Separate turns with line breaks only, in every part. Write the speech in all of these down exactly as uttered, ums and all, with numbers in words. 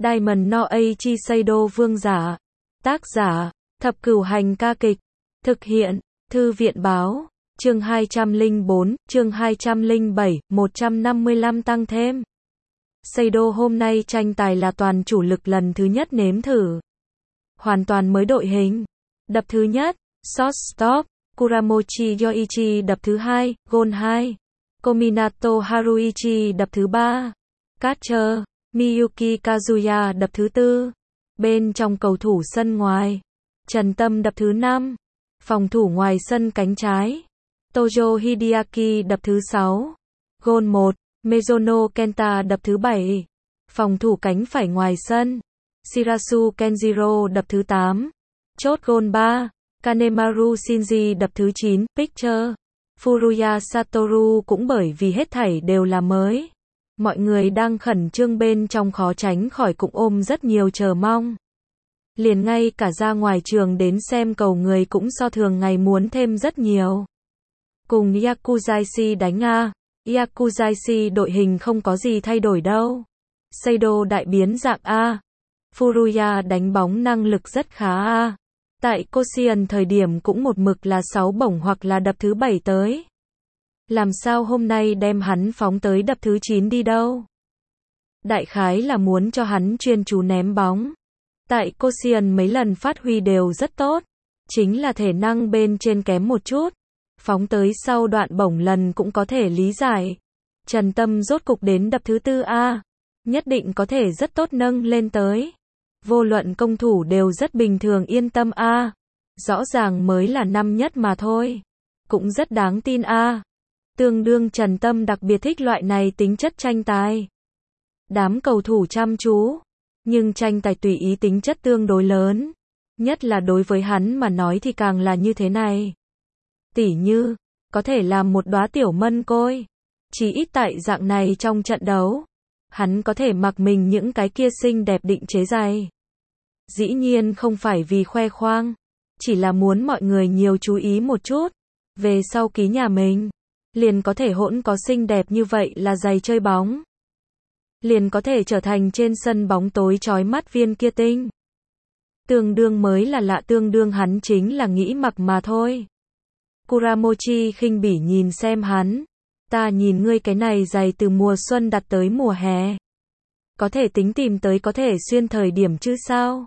Diamond no Eiichi Seido vương giả. Tác giả, Thập Cửu Hành ca kịch. Thực hiện, Thư viện báo. Chương hai trăm lẻ bốn, chương hai trăm lẻ bảy, một trăm năm mươi lăm tăng thêm. Seido hôm nay tranh tài là toàn chủ lực lần thứ nhất nếm thử. Hoàn toàn mới đội hình. Đập thứ nhất, shortstop, Kuramochi Yoichi đập thứ hai, goal hai. Kominato Haruichi đập thứ ba. Catcher, Miyuki Kazuya đập thứ tư. Bên trong cầu thủ sân ngoài, Trần Tâm đập thứ năm. Phòng thủ ngoài sân cánh trái, Tojo Hideaki đập thứ sáu. Goal một, Mizuno Kenta đập thứ bảy. Phòng thủ cánh phải ngoài sân, Shirasu Kenjiro đập thứ tám. Chốt goal ba, Kanemaru Shinji đập thứ chín. Pitcher, Furuya Satoru cũng bởi vì hết thảy đều là mới. Mọi người đang khẩn trương bên trong khó tránh khỏi cũng ôm rất nhiều chờ mong. Liền ngay cả ra ngoài trường đến xem cầu người cũng so thường ngày muốn thêm rất nhiều. Cùng Yakuzashi đánh a, Yakuzashi đội hình không có gì thay đổi đâu. Seido đại biến dạng A. Furuya đánh bóng năng lực rất khá A. Tại Koshien thời điểm cũng một mực là sáu bổng hoặc là đập thứ bảy tới. Làm sao hôm nay đem hắn phóng tới đập thứ chín đi đâu? Đại khái là muốn cho hắn chuyên chú ném bóng. Tại Koshien mấy lần phát huy đều rất tốt. Chính là thể năng bên trên kém một chút. Phóng tới sau đoạn bổng lần cũng có thể lý giải. Trần Tâm rốt cục đến đập thứ tư A. Nhất định có thể rất tốt nâng lên tới. Vô luận công thủ đều rất bình thường yên tâm A. Rõ ràng mới là năm nhất mà thôi. Cũng rất đáng tin A. Tương đương Trần Tâm đặc biệt thích loại này tính chất tranh tài. Đám cầu thủ chăm chú. Nhưng tranh tài tùy ý tính chất tương đối lớn. Nhất là đối với hắn mà nói thì càng là như thế này. Tỉ như, có thể làm một đóa tiểu mân côi. Chỉ ít tại dạng này trong trận đấu. Hắn có thể mặc mình những cái kia xinh đẹp định chế giày. Dĩ nhiên không phải vì khoe khoang. Chỉ là muốn mọi người nhiều chú ý một chút. Về sau ký nhà mình. Liền có thể hỗn có xinh đẹp như vậy là giày chơi bóng. Liền có thể trở thành trên sân bóng tối chói mắt viên kia tinh. Tương đương mới là lạ tương đương hắn chính là nghĩ mặc mà thôi. Kuramochi khinh bỉ nhìn xem hắn. Ta nhìn ngươi cái này giày từ mùa xuân đặt tới mùa hè. Có thể tính tìm tới có thể xuyên thời điểm chứ sao?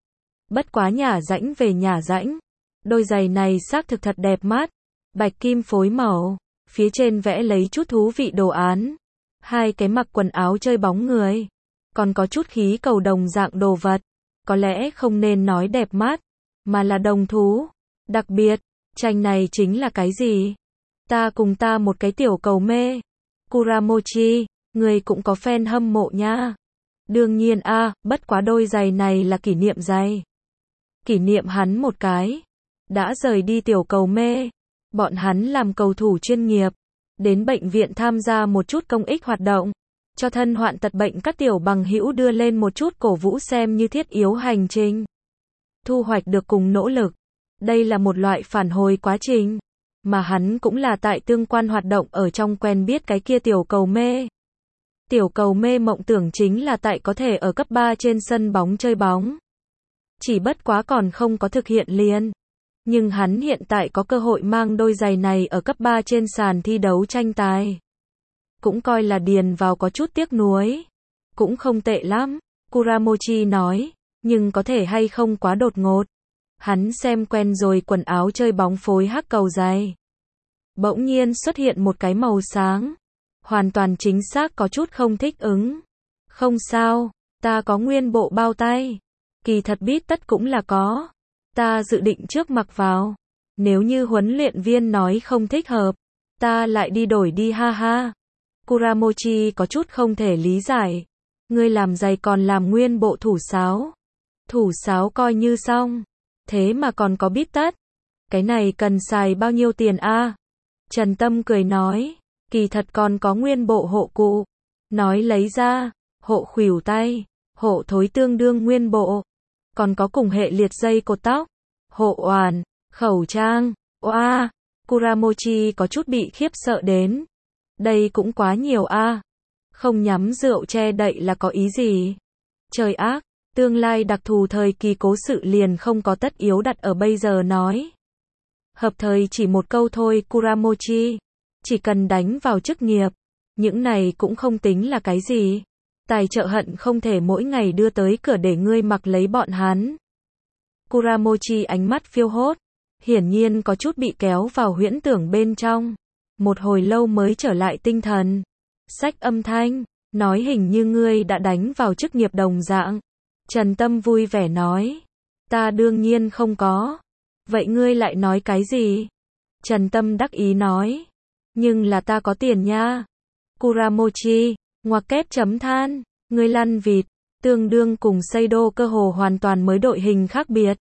Bất quá nhả rãnh về nhả rãnh. Đôi giày này xác thực thật đẹp mắt. Bạch kim phối màu. Phía trên vẽ lấy chút thú vị đồ án. Hai cái mặc quần áo chơi bóng người. Còn có chút khí cầu đồng dạng đồ vật. Có lẽ không nên nói đẹp mắt. Mà là đồng thú. Đặc biệt, tranh này chính là cái gì? Ta cùng ta một cái tiểu cầu mê. Kuramochi, người cũng có fan hâm mộ nha. Đương nhiên a, à, bất quá đôi giày này là kỷ niệm giày. Kỷ niệm hắn một cái. Đã rời đi tiểu cầu mê. Bọn hắn làm cầu thủ chuyên nghiệp. Đến bệnh viện tham gia một chút công ích hoạt động. Cho thân hoạn tật bệnh các tiểu bằng hữu đưa lên một chút cổ vũ xem như thiết yếu hành trình. Thu hoạch được cùng nỗ lực. Đây là một loại phản hồi quá trình. Mà hắn cũng là tại tương quan hoạt động ở trong quen biết cái kia tiểu cầu mê. Tiểu cầu mê mộng tưởng chính là tại có thể ở cấp ba trên sân bóng chơi bóng. Chỉ bất quá còn không có thực hiện liền. Nhưng hắn hiện tại có cơ hội mang đôi giày này ở cấp ba trên sàn thi đấu tranh tài. Cũng coi là điền vào có chút tiếc nuối. Cũng không tệ lắm, Kuramochi nói, nhưng có thể hay không quá đột ngột. Hắn xem quen rồi quần áo chơi bóng phối hắc cầu giày. Bỗng nhiên xuất hiện một cái màu sáng. Hoàn toàn chính xác có chút không thích ứng. Không sao, ta có nguyên bộ bao tay. Kỳ thật bít tất cũng là có. Ta dự định trước mặc vào. Nếu như huấn luyện viên nói không thích hợp, ta lại đi đổi đi ha ha. Kuramochi có chút không thể lý giải. Ngươi làm giày còn làm nguyên bộ thủ sáo. Thủ sáo coi như xong. Thế mà còn có bít tất. Cái này cần xài bao nhiêu tiền a? Trần Tâm cười nói. Kỳ thật còn có nguyên bộ hộ cụ. Nói lấy ra. Hộ khuỷu tay. Hộ thối tương đương nguyên bộ. Còn có cùng hệ liệt dây cột tóc. Hộ oàn. Khẩu trang. Oa. Kuramochi có chút bị khiếp sợ đến. Đây cũng quá nhiều a. Không nhắm rượu che đậy là có ý gì? Trời ác, tương lai đặc thù thời kỳ cố sự liền không có tất yếu đặt ở bây giờ nói. Hợp thời chỉ một câu thôi Kuramochi. Chỉ cần đánh vào chức nghiệp. Những này cũng không tính là cái gì. Tài trợ hận không thể mỗi ngày đưa tới cửa để ngươi mặc lấy bọn hắn. Kuramochi ánh mắt phiêu hốt. Hiển nhiên có chút bị kéo vào huyễn tưởng bên trong. Một hồi lâu mới trở lại tinh thần. Sách âm thanh. Nói hình như ngươi đã đánh vào chức nghiệp đồng dạng. Trần Tâm vui vẻ nói. Ta đương nhiên không có. Vậy ngươi lại nói cái gì? Trần Tâm đắc ý nói. Nhưng là ta có tiền nha. Kuramochi, ngoặc kép chấm than. Ngươi lăn vịt. Tương đương cùng Seido cơ hồ hoàn toàn mới đội hình khác biệt.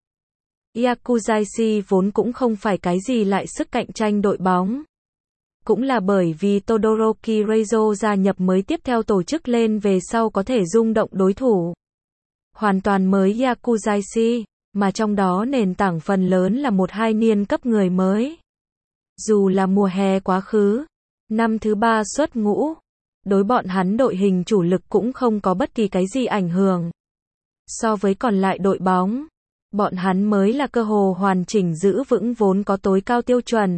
Yakuzashi vốn cũng không phải cái gì lại sức cạnh tranh đội bóng. Cũng là bởi vì Todoroki Reizo gia nhập mới tiếp theo tổ chức lên về sau có thể rung động đối thủ. Hoàn toàn mới Yakuzashi, mà trong đó nền tảng phần lớn là một hai niên cấp người mới. Dù là mùa hè quá khứ, năm thứ ba xuất ngũ, đối bọn hắn đội hình chủ lực cũng không có bất kỳ cái gì ảnh hưởng. So với còn lại đội bóng, bọn hắn mới là cơ hồ hoàn chỉnh giữ vững vốn có tối cao tiêu chuẩn.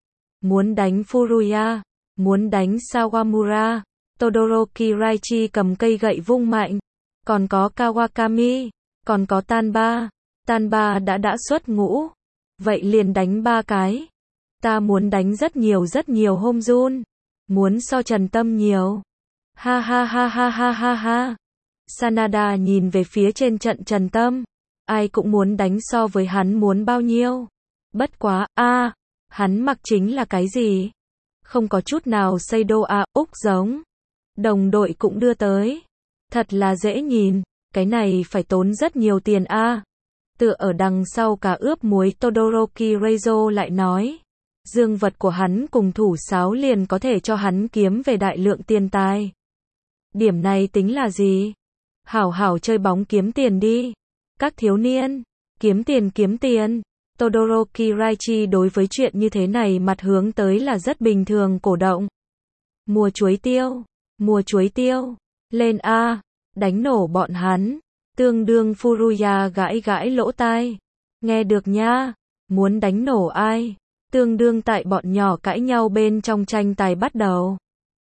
Muốn đánh Furuya, muốn đánh Sawamura, Todoroki Raichi cầm cây gậy vung mạnh, còn có Kawakami, còn có Tanba, Tanba đã đã xuất ngũ, vậy liền đánh ba cái. Ta muốn đánh rất nhiều rất nhiều Homjun, muốn so Trần Tâm nhiều. Ha ha ha ha ha ha ha. Sanada nhìn về phía trên trận Trần Tâm, ai cũng muốn đánh so với hắn muốn bao nhiêu. Bất quá, a à, hắn mặc chính là cái gì? Không có chút nào Seido a Úc giống. Đồng đội cũng đưa tới. Thật là dễ nhìn, cái này phải tốn rất nhiều tiền a. À. Tựa ở đằng sau cả ướp muối Todoroki Reizo lại nói. Dương vật của hắn cùng thủ sáo liền có thể cho hắn kiếm về đại lượng tiền tài. Điểm này tính là gì? Hảo hảo chơi bóng kiếm tiền đi. Các thiếu niên, kiếm tiền kiếm tiền. Todoroki Raichi đối với chuyện như thế này mặt hướng tới là rất bình thường cổ động. Mùa chuối tiêu, mùa chuối tiêu, lên a, đánh nổ bọn hắn. Tương đương Furuya gãi gãi lỗ tai. Nghe được nha, muốn đánh nổ ai? Tương đương tại bọn nhỏ cãi nhau bên trong tranh tài bắt đầu.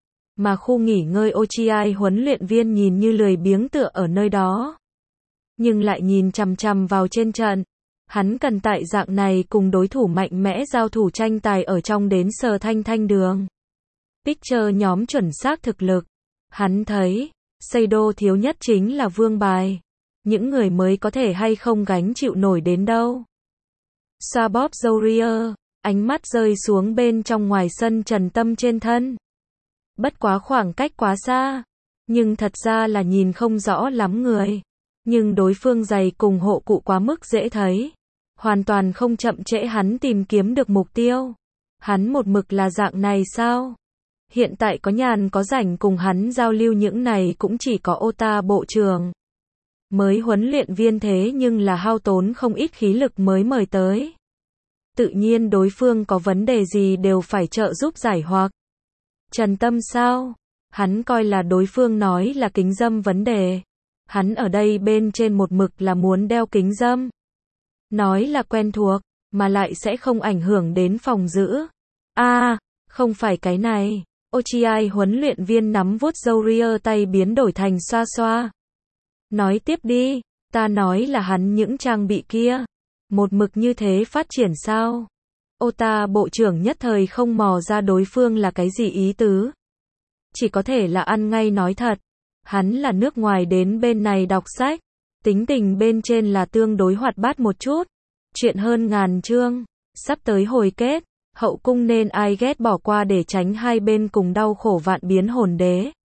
Mà khu nghỉ ngơi Ochiai huấn luyện viên nhìn như lười biếng tựa ở nơi đó. Nhưng lại nhìn chằm chằm vào trên trận. Hắn cần tại dạng này cùng đối thủ mạnh mẽ giao thủ tranh tài ở trong đến sờ thanh thanh đường. Picture nhóm chuẩn xác thực lực. Hắn thấy, Seido thiếu nhất chính là vương bài. Những người mới có thể hay không gánh chịu nổi đến đâu. Xoa bóp râu ria, ánh mắt rơi xuống bên trong ngoài sân Trần Tâm trên thân. Bất quá khoảng cách quá xa, nhưng thật ra là nhìn không rõ lắm người. Nhưng đối phương giày cùng hộ cụ quá mức dễ thấy. Hoàn toàn không chậm trễ hắn tìm kiếm được mục tiêu. Hắn một mực là dạng này sao? Hiện tại có nhàn có rảnh cùng hắn giao lưu những này cũng chỉ có Ota bộ trưởng. Mới huấn luyện viên thế nhưng là hao tốn không ít khí lực mới mời tới. Tự nhiên đối phương có vấn đề gì đều phải trợ giúp giải hoặc. Trần Tâm sao? Hắn coi là đối phương nói là kính dâm vấn đề. Hắn ở đây bên trên một mực là muốn đeo kính dâm. Nói là quen thuộc, mà lại sẽ không ảnh hưởng đến phòng giữ. A, à, không phải cái này. Ochiai huấn luyện viên nắm vuốt râu ria tay biến đổi thành xoa xoa. Nói tiếp đi, ta nói là hắn những trang bị kia. Một mực như thế phát triển sao? Ota bộ trưởng nhất thời không mò ra đối phương là cái gì ý tứ. Chỉ có thể là ăn ngay nói thật. Hắn là nước ngoài đến bên này đọc sách. Tính tình bên trên là tương đối hoạt bát một chút. Chuyện hơn ngàn chương. Sắp tới hồi kết. Hậu cung nên ai ghét bỏ qua để tránh hai bên cùng đau khổ vạn biến hồn đế.